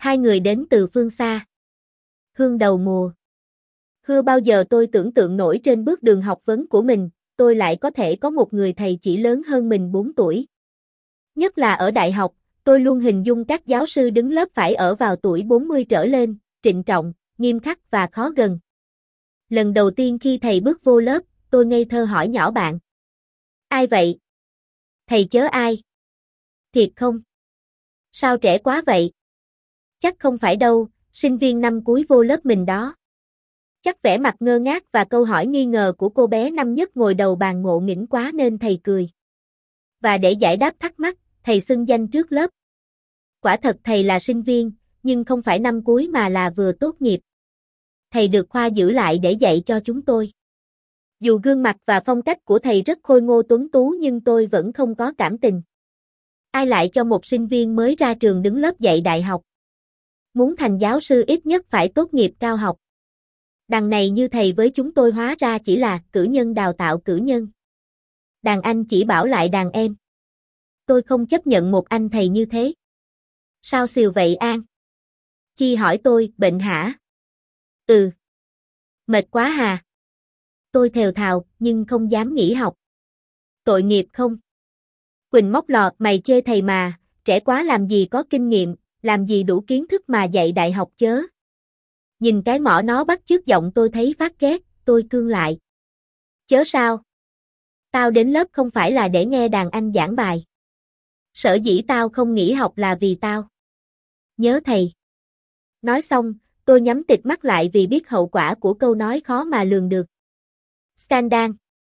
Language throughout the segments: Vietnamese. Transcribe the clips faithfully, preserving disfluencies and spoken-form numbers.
Hai người đến từ phương xa. Hương đầu mùa. Hưa bao giờ tôi tưởng tượng nổi trên bước đường học vấn của mình, tôi lại có thể có một người thầy chỉ lớn hơn mình bốn tuổi. Nhất là ở đại học, tôi luôn hình dung các giáo sư đứng lớp phải ở vào tuổi bốn mươi trở lên, trịnh trọng, nghiêm khắc và khó gần. Lần đầu tiên khi thầy bước vô lớp, tôi ngây thơ hỏi nhỏ bạn. Ai vậy? Thầy chớ ai? Thiệt không? Sao trẻ quá vậy? Chắc không phải đâu, sinh viên năm cuối vô lớp mình đó. Chắc vẻ mặt ngơ ngác và câu hỏi nghi ngờ của cô bé năm nhất ngồi đầu bàn ngộ nghĩnh quá nên thầy cười. Và để giải đáp thắc mắc, thầy xưng danh trước lớp. Quả thật thầy là sinh viên, nhưng không phải năm cuối mà là vừa tốt nghiệp. Thầy được khoa giữ lại để dạy cho chúng tôi. Dù gương mặt và phong cách của thầy rất khôi ngô tuấn tú nhưng tôi vẫn không có cảm tình. Ai lại cho một sinh viên mới ra trường đứng lớp dạy đại học? Muốn thành giáo sư ít nhất phải tốt nghiệp cao học. Đằng này như thầy với chúng tôi hóa ra chỉ là cử nhân đào tạo cử nhân. Đàn anh chỉ bảo lại đàn em. Tôi không chấp nhận một anh thầy như thế. Sao xìu vậy An? Chi hỏi tôi, bệnh hả? Ừ. Mệt quá hà. Tôi thều thào, nhưng không dám nghỉ học. Tội nghiệp không? Quỳnh móc lò, mày chê thầy mà, trẻ quá làm gì có kinh nghiệm, làm gì đủ kiến thức mà dạy đại học chớ. Nhìn cái mỏ nó bắt chước giọng tôi thấy phát ghét, tôi cương lại. Chớ sao? Tao đến lớp không phải là để nghe đàn anh giảng bài. Sở dĩ tao không nghỉ học là vì tao nhớ thầy. Nói xong, tôi nhắm tịt mắt lại vì biết hậu quả của câu nói khó mà lường được. Scandal.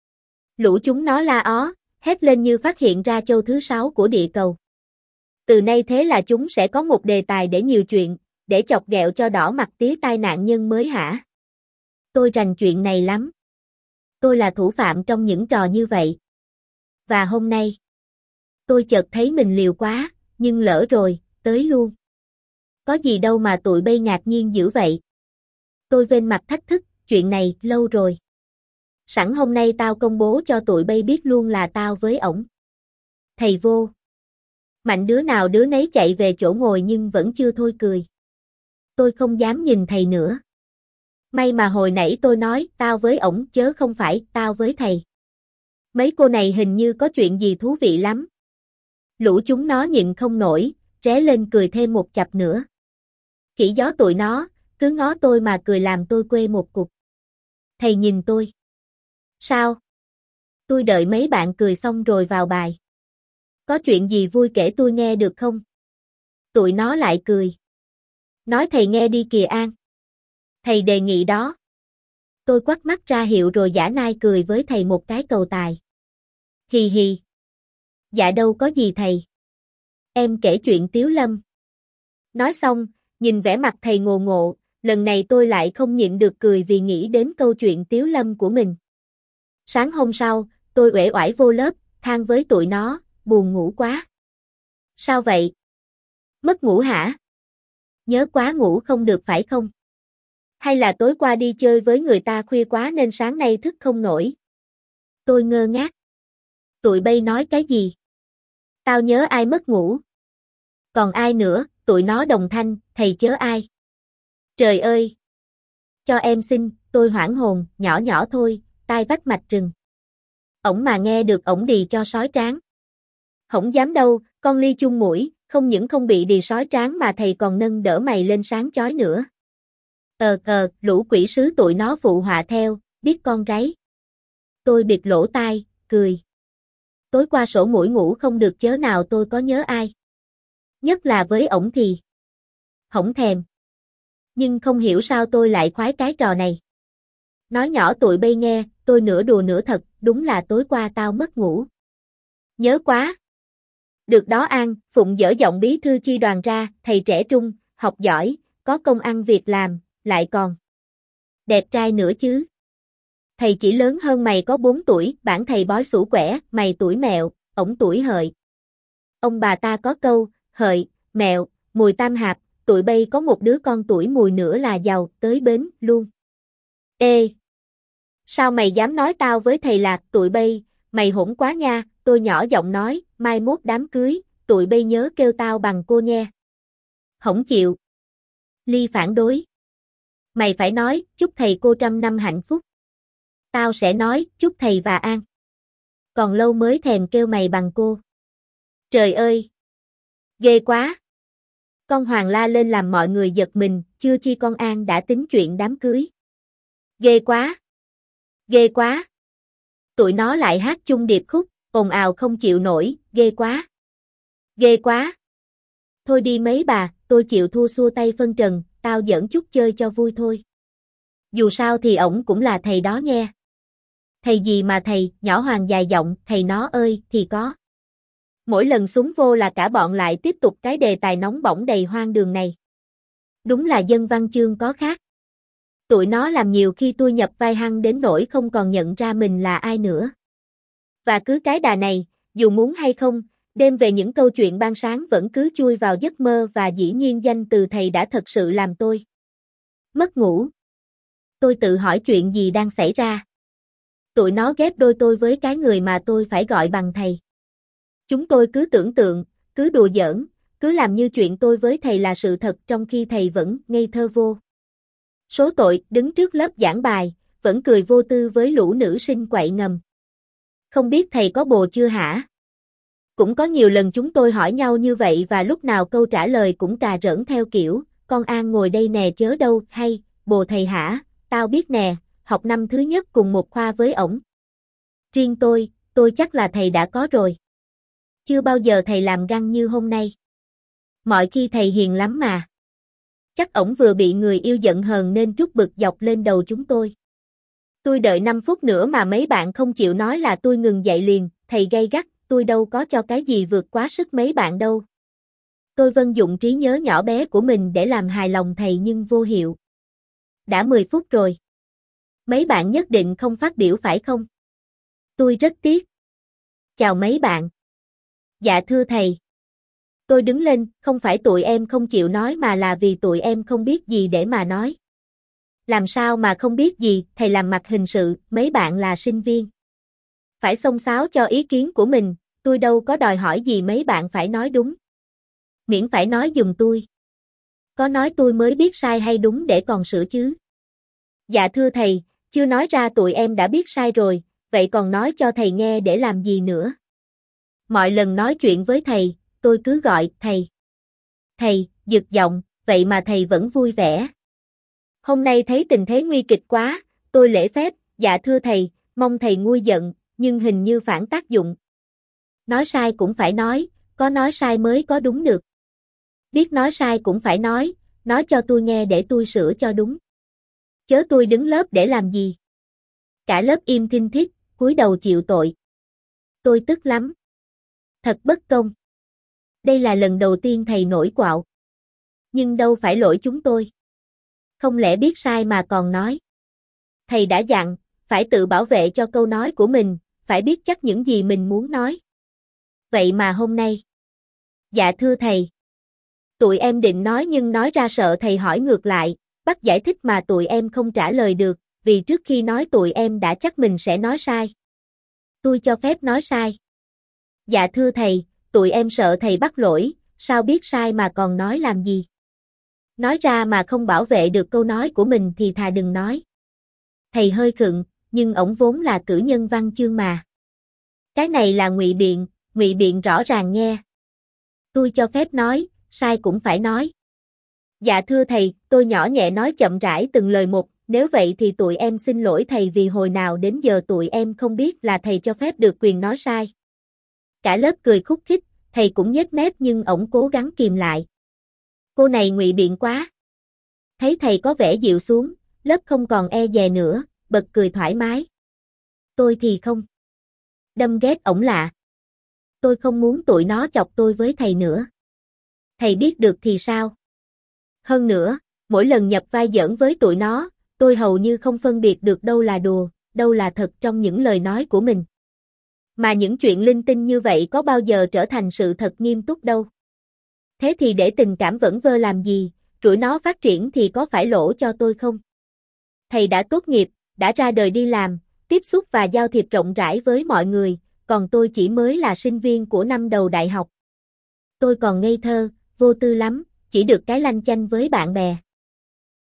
Lũ chúng nó la ó, hét lên như phát hiện ra châu thứ sáu của địa cầu. Từ nay thế là chúng sẽ có một đề tài để nhiều chuyện, để chọc ghẹo cho đỏ mặt tía tai nạn nhân mới hả? Tôi rành chuyện này lắm. Tôi là thủ phạm trong những trò như vậy. Và hôm nay, tôi chợt thấy mình liều quá, nhưng lỡ rồi, tới luôn. Có gì đâu mà tụi bay ngạc nhiên dữ vậy. Tôi vênh mặt thách thức, chuyện này lâu rồi. Sẵn hôm nay tao công bố cho tụi bay biết luôn là tao với ổng. Thầy vô. Mạnh đứa nào đứa nấy chạy về chỗ ngồi nhưng vẫn chưa thôi cười. Tôi không dám nhìn thầy nữa. May mà hồi nãy tôi nói tao với ổng chớ không phải tao với thầy. Mấy cô này hình như có chuyện gì thú vị lắm. Lũ chúng nó nhịn không nổi, ré lên cười thêm một chặp nữa. Chỉ gió tụi nó, cứ ngó tôi mà cười làm tôi quê một cục. Thầy nhìn tôi. Sao? Tôi đợi mấy bạn cười xong rồi vào bài. Có chuyện gì vui kể tôi nghe được không? Tụi nó lại cười. Nói thầy nghe đi kìa An. Thầy đề nghị đó. Tôi quắt mắt ra hiệu rồi giả nai cười với thầy một cái cầu tài. Hì hì. Dạ đâu có gì thầy. Em kể chuyện Tiếu Lâm. Nói xong, nhìn vẻ mặt thầy ngộ ngộ, lần này tôi lại không nhịn được cười vì nghĩ đến câu chuyện Tiếu Lâm của mình. Sáng hôm sau, tôi uể oải vô lớp, than với tụi nó, buồn ngủ quá. Sao vậy? Mất ngủ hả? Nhớ quá ngủ không được phải không? Hay là tối qua đi chơi với người ta khuya quá nên sáng nay thức không nổi? Tôi ngơ ngác. Tụi bay nói cái gì? Tao nhớ ai mất ngủ? Còn ai nữa? Tụi nó đồng thanh, thầy chớ ai? Trời ơi! Cho em xin, tôi hoảng hồn, nhỏ nhỏ thôi, tai vách mạch rừng. Ổng mà nghe được ổng đì cho sói tráng. Hổng dám đâu, con ly chung mũi, không những không bị đì sói tráng mà thầy còn nâng đỡ mày lên sáng chói nữa. Ờ ờ, lũ quỷ sứ tụi nó phụ họa theo, biết con ráy. Tôi bịt lỗ tai, cười. Tối qua sổ mũi ngủ không được chớ nào tôi có nhớ ai. Nhất là với ổng thì hổng thèm. Nhưng không hiểu sao tôi lại khoái cái trò này. Nói nhỏ tụi bay nghe, tôi nửa đùa nửa thật, đúng là tối qua tao mất ngủ. Nhớ quá. Được đó An, Phụng dở giọng bí thư chi đoàn ra, thầy trẻ trung, học giỏi, có công ăn việc làm, lại còn đẹp trai nữa chứ. Thầy chỉ lớn hơn mày có bốn tuổi, bản thầy bói xủ quẻ, mày tuổi mẹo, ổng tuổi hợi. Ông bà ta có câu, hợi, mẹo, mùi tam hạp, tụi bay có một đứa con tuổi mùi nữa là giàu, tới bến, luôn. Ê! Sao mày dám nói tao với thầy Lạc, tụi bay, mày hỗn quá nha, tôi nhỏ giọng nói, mai mốt đám cưới, tụi bay nhớ kêu tao bằng cô nha. Hổng chịu. Ly phản đối. Mày phải nói, chúc thầy cô trăm năm hạnh phúc. Tao sẽ nói, chúc thầy và an. Còn lâu mới thèm kêu mày bằng cô. Trời ơi! Ghê quá! Con Hoàng la lên làm mọi người giật mình, chưa chi con An đã tính chuyện đám cưới. Ghê quá! Ghê quá! Tụi nó lại hát chung điệp khúc, ồn ào không chịu nổi, ghê quá! Ghê quá! Thôi đi mấy bà, tôi chịu thua xua tay phân trần, tao giỡn chút chơi cho vui thôi. Dù sao thì ổng cũng là thầy đó nghe. Thầy gì mà thầy, nhỏ Hoàng dài giọng, thầy nó ơi, thì có. Mỗi lần súng vô là cả bọn lại tiếp tục cái đề tài nóng bỏng đầy hoang đường này. Đúng là dân văn chương có khác. Tụi nó làm nhiều khi tôi nhập vai hăng đến nỗi không còn nhận ra mình là ai nữa. Và cứ cái đà này, dù muốn hay không, đêm về những câu chuyện ban sáng vẫn cứ chui vào giấc mơ và dĩ nhiên danh từ thầy đã thật sự làm tôi mất ngủ. Tôi tự hỏi chuyện gì đang xảy ra. Tụi nó ghép đôi tôi với cái người mà tôi phải gọi bằng thầy. Chúng tôi cứ tưởng tượng, cứ đùa giỡn, cứ làm như chuyện tôi với thầy là sự thật trong khi thầy vẫn ngây thơ vô số tội, đứng trước lớp giảng bài, vẫn cười vô tư với lũ nữ sinh quậy ngầm. Không biết thầy có bồ chưa hả? Cũng có nhiều lần chúng tôi hỏi nhau như vậy và lúc nào câu trả lời cũng cà rỡn theo kiểu, con An ngồi đây nè chớ đâu, hay, bồ thầy hả, tao biết nè, học năm thứ nhất cùng một khoa với ổng. Riêng tôi, tôi chắc là thầy đã có rồi. Chưa bao giờ thầy làm găng như hôm nay. Mọi khi thầy hiền lắm mà. Chắc ổng vừa bị người yêu giận hờn nên trút bực dọc lên đầu chúng tôi. Tôi đợi năm phút nữa mà mấy bạn không chịu nói là tôi ngừng dậy liền, thầy gay gắt, tôi đâu có cho cái gì vượt quá sức mấy bạn đâu. Tôi vận dụng trí nhớ nhỏ bé của mình để làm hài lòng thầy nhưng vô hiệu. Đã mười phút rồi. Mấy bạn nhất định không phát biểu phải không? Tôi rất tiếc. Chào mấy bạn. Dạ thưa thầy. Tôi đứng lên, không phải tụi em không chịu nói mà là vì tụi em không biết gì để mà nói. Làm sao mà không biết gì, thầy làm mặt hình sự, mấy bạn là sinh viên. Phải xông xáo cho ý kiến của mình, tôi đâu có đòi hỏi gì mấy bạn phải nói đúng. Miễn phải nói giùm tôi. Có nói tôi mới biết sai hay đúng để còn sửa chứ. Dạ thưa thầy, chưa nói ra tụi em đã biết sai rồi, vậy còn nói cho thầy nghe để làm gì nữa. Mọi lần nói chuyện với thầy, tôi cứ gọi thầy. Thầy, giật giọng, vậy mà thầy vẫn vui vẻ. Hôm nay thấy tình thế nguy kịch quá, tôi lễ phép, dạ thưa thầy, mong thầy nguôi giận, nhưng hình như phản tác dụng. Nói sai cũng phải nói, có nói sai mới có đúng được. Biết nói sai cũng phải nói, nói cho tôi nghe để tôi sửa cho đúng. Chớ tôi đứng lớp để làm gì. Cả lớp im thinh thít, cúi đầu chịu tội. Tôi tức lắm. Thật bất công. Đây là lần đầu tiên thầy nổi quạo. Nhưng đâu phải lỗi chúng tôi. Không lẽ biết sai mà còn nói. Thầy đã dặn, phải tự bảo vệ cho câu nói của mình, phải biết chắc những gì mình muốn nói. Vậy mà hôm nay. Dạ thưa thầy. Tụi em định nói nhưng nói ra sợ thầy hỏi ngược lại, bắt giải thích mà tụi em không trả lời được, vì trước khi nói tụi em đã chắc mình sẽ nói sai. Tôi cho phép nói sai. Dạ thưa thầy, tụi em sợ thầy bắt lỗi, sao biết sai mà còn nói làm gì. Nói ra mà không bảo vệ được câu nói của mình thì thà đừng nói. Thầy hơi khựng, nhưng ổng vốn là cử nhân văn chương mà. Cái này là ngụy biện, ngụy biện rõ ràng nghe. Tôi cho phép nói, sai cũng phải nói. Dạ thưa thầy, tôi nhỏ nhẹ nói chậm rãi từng lời một, nếu vậy thì tụi em xin lỗi thầy vì hồi nào đến giờ tụi em không biết là thầy cho phép được quyền nói sai. Cả lớp cười khúc khích, thầy cũng nhếch mép nhưng ổng cố gắng kìm lại. Cô này ngụy biện quá. Thấy thầy có vẻ dịu xuống, lớp không còn e dè nữa, bật cười thoải mái. Tôi thì không. Đâm ghét ổng lạ. Tôi không muốn tụi nó chọc tôi với thầy nữa. Thầy biết được thì sao? Hơn nữa, mỗi lần nhập vai giỡn với tụi nó, tôi hầu như không phân biệt được đâu là đùa, đâu là thật trong những lời nói của mình. Mà những chuyện linh tinh như vậy có bao giờ trở thành sự thật nghiêm túc đâu. Thế thì để tình cảm vẩn vơ làm gì, rủi nó phát triển thì có phải lỗ cho tôi không? Thầy đã tốt nghiệp, đã ra đời đi làm, tiếp xúc và giao thiệp rộng rãi với mọi người, còn tôi chỉ mới là sinh viên của năm đầu đại học. Tôi còn ngây thơ, vô tư lắm, chỉ được cái lanh chanh với bạn bè.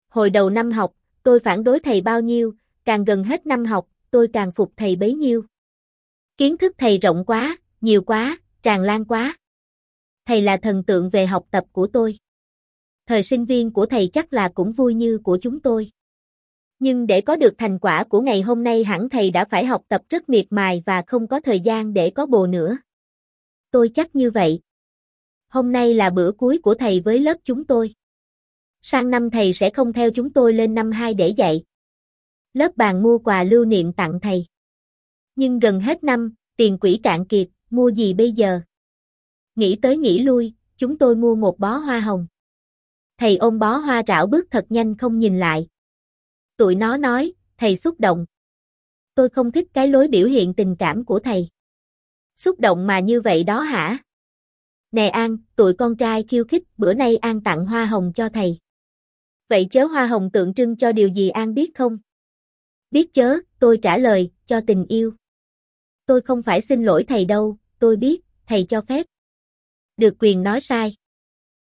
hồi đầu năm học, tôi phản đối thầy bao nhiêu, càng gần hết năm học, tôi càng phục thầy bấy nhiêu. Kiến thức thầy rộng quá, nhiều quá, tràn lan quá. Thầy là thần tượng về học tập của tôi. Thời sinh viên của thầy chắc là cũng vui như của chúng tôi. Nhưng để có được thành quả của ngày hôm nay hẳn thầy đã phải học tập rất miệt mài và không có thời gian để có bồ nữa. Tôi chắc như vậy. Hôm nay là bữa cuối của thầy với lớp chúng tôi. Sang năm thầy sẽ không theo chúng tôi lên năm hai để dạy. Lớp bàn mua quà lưu niệm tặng thầy. Nhưng gần hết năm, tiền quỹ cạn kiệt, mua gì bây giờ? Nghĩ tới nghĩ lui, chúng tôi mua một bó hoa hồng. Thầy ôm bó hoa rảo bước thật nhanh không nhìn lại. Tụi nó nói, thầy xúc động. Tôi không thích cái lối biểu hiện tình cảm của thầy. Xúc động mà như vậy đó hả? Nè An, tụi con trai khiêu khích, bữa nay An tặng hoa hồng cho thầy. Vậy chớ hoa hồng tượng trưng cho điều gì An biết không? Biết chớ, tôi trả lời, cho tình yêu. Tôi không phải xin lỗi thầy đâu, tôi biết, thầy cho phép. Được quyền nói sai.